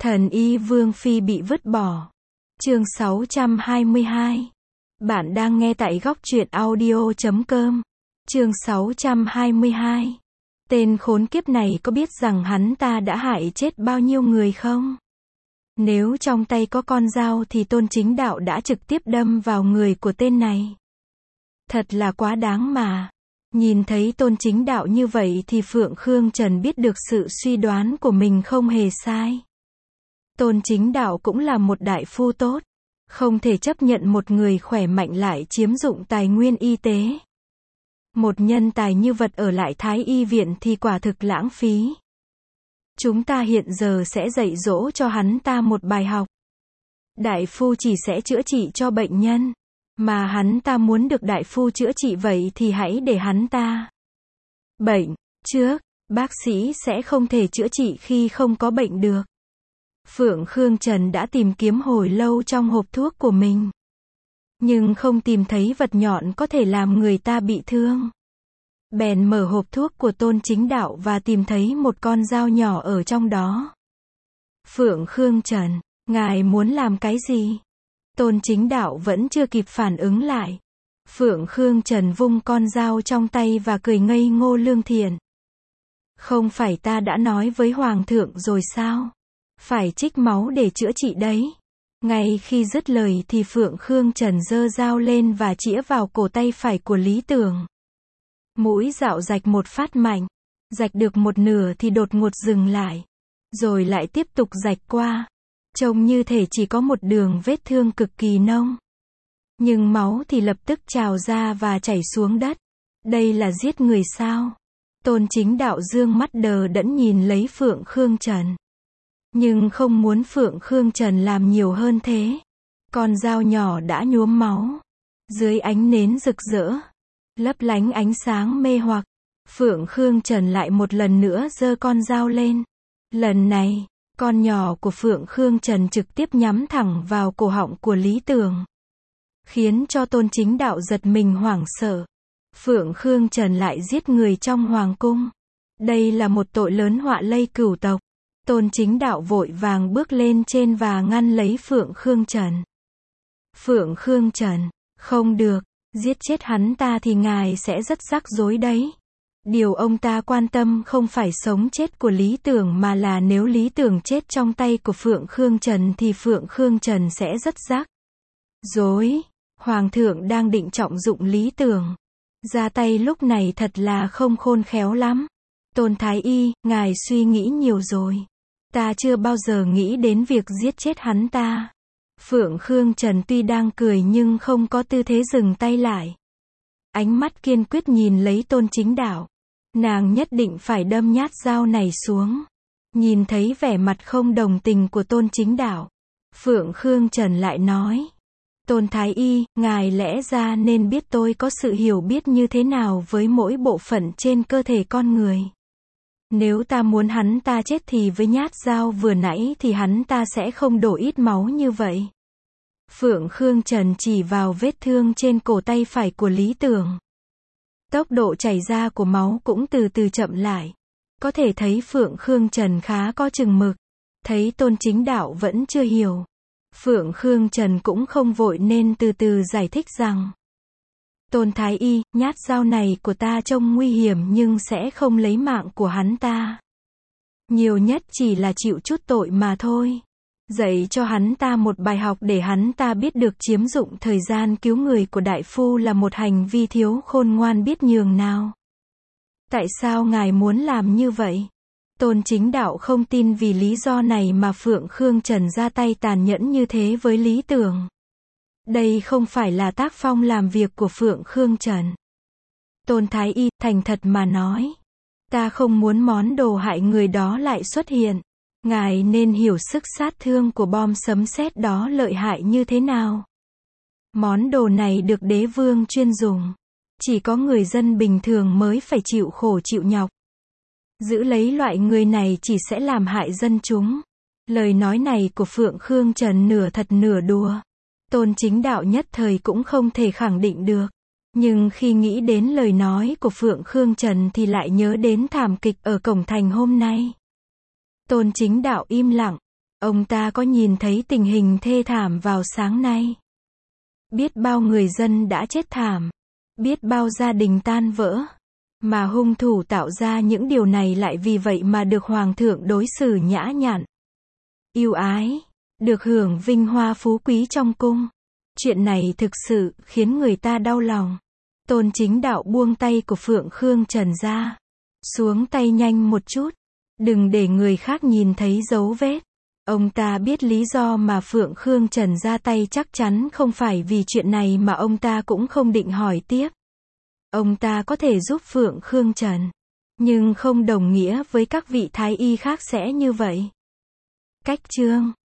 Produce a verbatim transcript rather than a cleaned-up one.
Thần y Vương Phi bị vứt bỏ. Chương sáu trăm hai mươi hai. Bạn đang nghe tại góc truyện audio chấm com. Chương sáu trăm hai mươi hai. Tên khốn kiếp này có biết rằng hắn ta đã hại chết bao nhiêu người không? Nếu trong tay có con dao thì Tôn Chính Đạo đã trực tiếp đâm vào người của tên này. Thật là quá đáng mà. Nhìn thấy Tôn Chính Đạo như vậy thì Phượng Khương Trần biết được sự suy đoán của mình không hề sai. Tôn Chính Đạo cũng là một đại phu tốt. Không thể chấp nhận một người khỏe mạnh lại chiếm dụng tài nguyên y tế. Một nhân tài như vật ở lại Thái Y viện thì quả thực lãng phí. Chúng ta hiện giờ sẽ dạy dỗ cho hắn ta một bài học. Đại phu chỉ sẽ chữa trị cho bệnh nhân. Mà hắn ta muốn được đại phu chữa trị vậy thì hãy để hắn ta bệnh trước. Bác sĩ sẽ không thể chữa trị khi không có bệnh được. Phượng Khương Trần đã tìm kiếm hồi lâu trong hộp thuốc của mình. Nhưng không tìm thấy vật nhọn có thể làm người ta bị thương. Bèn mở hộp thuốc của Tôn Chính Đạo và tìm thấy một con dao nhỏ ở trong đó. Phượng Khương Trần, ngài muốn làm cái gì? Tôn Chính Đạo vẫn chưa kịp phản ứng lại. Phượng Khương Trần vung con dao trong tay và cười ngây ngô lương thiện. Không phải ta đã nói với Hoàng thượng rồi sao? Phải trích máu để chữa trị đấy. Ngay khi dứt lời thì Phượng Khương Trần giơ dao lên và chĩa vào cổ tay phải của Lý Tường. Mũi dạo rạch một phát mạnh. Rạch được một nửa thì đột ngột dừng lại. Rồi lại tiếp tục rạch qua. Trông như thể chỉ có một đường vết thương cực kỳ nông. Nhưng máu thì lập tức trào ra và chảy xuống đất. Đây là giết người sao? Tôn Chính Đạo dương mắt đờ đẫn nhìn lấy Phượng Khương Trần. Nhưng không muốn Phượng Khương Trần làm nhiều hơn thế. Con dao nhỏ đã nhuốm máu. Dưới ánh nến rực rỡ, lấp lánh ánh sáng mê hoặc, Phượng Khương Trần lại một lần nữa giơ con dao lên. Lần này, con nhỏ của Phượng Khương Trần trực tiếp nhắm thẳng vào cổ họng của Lý Tường. Khiến cho Tôn Chính Đạo giật mình hoảng sợ. Phượng Khương Trần lại giết người trong hoàng cung. Đây là một tội lớn họa lây cửu tộc. Tôn Chính Đạo vội vàng bước lên trên và ngăn lấy Phượng Khương Trần. Phượng Khương Trần, không được, giết chết hắn ta thì ngài sẽ rất rắc rối đấy. Điều ông ta quan tâm không phải sống chết của Lý Tường mà là nếu Lý Tường chết trong tay của Phượng Khương Trần thì Phượng Khương Trần sẽ rất rắc rối. Hoàng thượng đang định trọng dụng Lý Tường. Ra tay lúc này thật là không khôn khéo lắm. Tôn Thái Y, ngài suy nghĩ nhiều rồi. Ta chưa bao giờ nghĩ đến việc giết chết hắn ta. Phượng Khương Trần tuy đang cười nhưng không có tư thế dừng tay lại. Ánh mắt kiên quyết nhìn lấy Tôn Chính Đạo. Nàng nhất định phải đâm nhát dao này xuống. Nhìn thấy vẻ mặt không đồng tình của Tôn Chính Đạo, Phượng Khương Trần lại nói. Tôn Thái Y, ngài lẽ ra nên biết tôi có sự hiểu biết như thế nào với mỗi bộ phận trên cơ thể con người. Nếu ta muốn hắn ta chết thì với nhát dao vừa nãy thì hắn ta sẽ không đổ ít máu như vậy. Phượng Khương Trần chỉ vào vết thương trên cổ tay phải của Lý Tường. Tốc độ chảy ra của máu cũng từ từ chậm lại. Có thể thấy Phượng Khương Trần khá có chừng mực. Thấy Tôn Chính Đạo vẫn chưa hiểu. Phượng Khương Trần cũng không vội nên từ từ giải thích rằng. Tôn Thái Y, nhát dao này của ta trông nguy hiểm nhưng sẽ không lấy mạng của hắn ta. Nhiều nhất chỉ là chịu chút tội mà thôi. Dạy cho hắn ta một bài học để hắn ta biết được chiếm dụng thời gian cứu người của đại phu là một hành vi thiếu khôn ngoan biết nhường nào. Tại sao ngài muốn làm như vậy? Tôn Chính Đạo không tin vì lý do này mà Phượng Khương Trần ra tay tàn nhẫn như thế với Lý Tường. Đây không phải là tác phong làm việc của Phượng Khương Trần. Tôn Thái Y, thành thật mà nói. Ta không muốn món đồ hại người đó lại xuất hiện. Ngài nên hiểu sức sát thương của bom sấm sét đó lợi hại như thế nào. Món đồ này được đế vương chuyên dùng. Chỉ có người dân bình thường mới phải chịu khổ chịu nhọc. Giữ lấy loại người này chỉ sẽ làm hại dân chúng. Lời nói này của Phượng Khương Trần nửa thật nửa đùa. Tôn Chính Đạo nhất thời cũng không thể khẳng định được. Nhưng khi nghĩ đến lời nói của Phượng Khương Trần thì lại nhớ đến thảm kịch ở cổng thành hôm nay. Tôn Chính Đạo im lặng. Ông ta có nhìn thấy tình hình thê thảm vào sáng nay. Biết bao người dân đã chết thảm. Biết bao gia đình tan vỡ. Mà hung thủ tạo ra những điều này lại vì vậy mà được Hoàng thượng đối xử nhã nhặn, yêu ái, được hưởng vinh hoa phú quý trong cung. Chuyện này thực sự khiến người ta đau lòng. Tôn Chính Đạo buông tay của Phượng Khương Trần ra. Xuống tay nhanh một chút. Đừng để người khác nhìn thấy dấu vết. Ông ta biết lý do mà Phượng Khương Trần ra tay chắc chắn không phải vì chuyện này mà ông ta cũng không định hỏi tiếp. Ông ta có thể giúp Phượng Khương Trần. Nhưng không đồng nghĩa với các vị thái y khác sẽ như vậy. Cách chương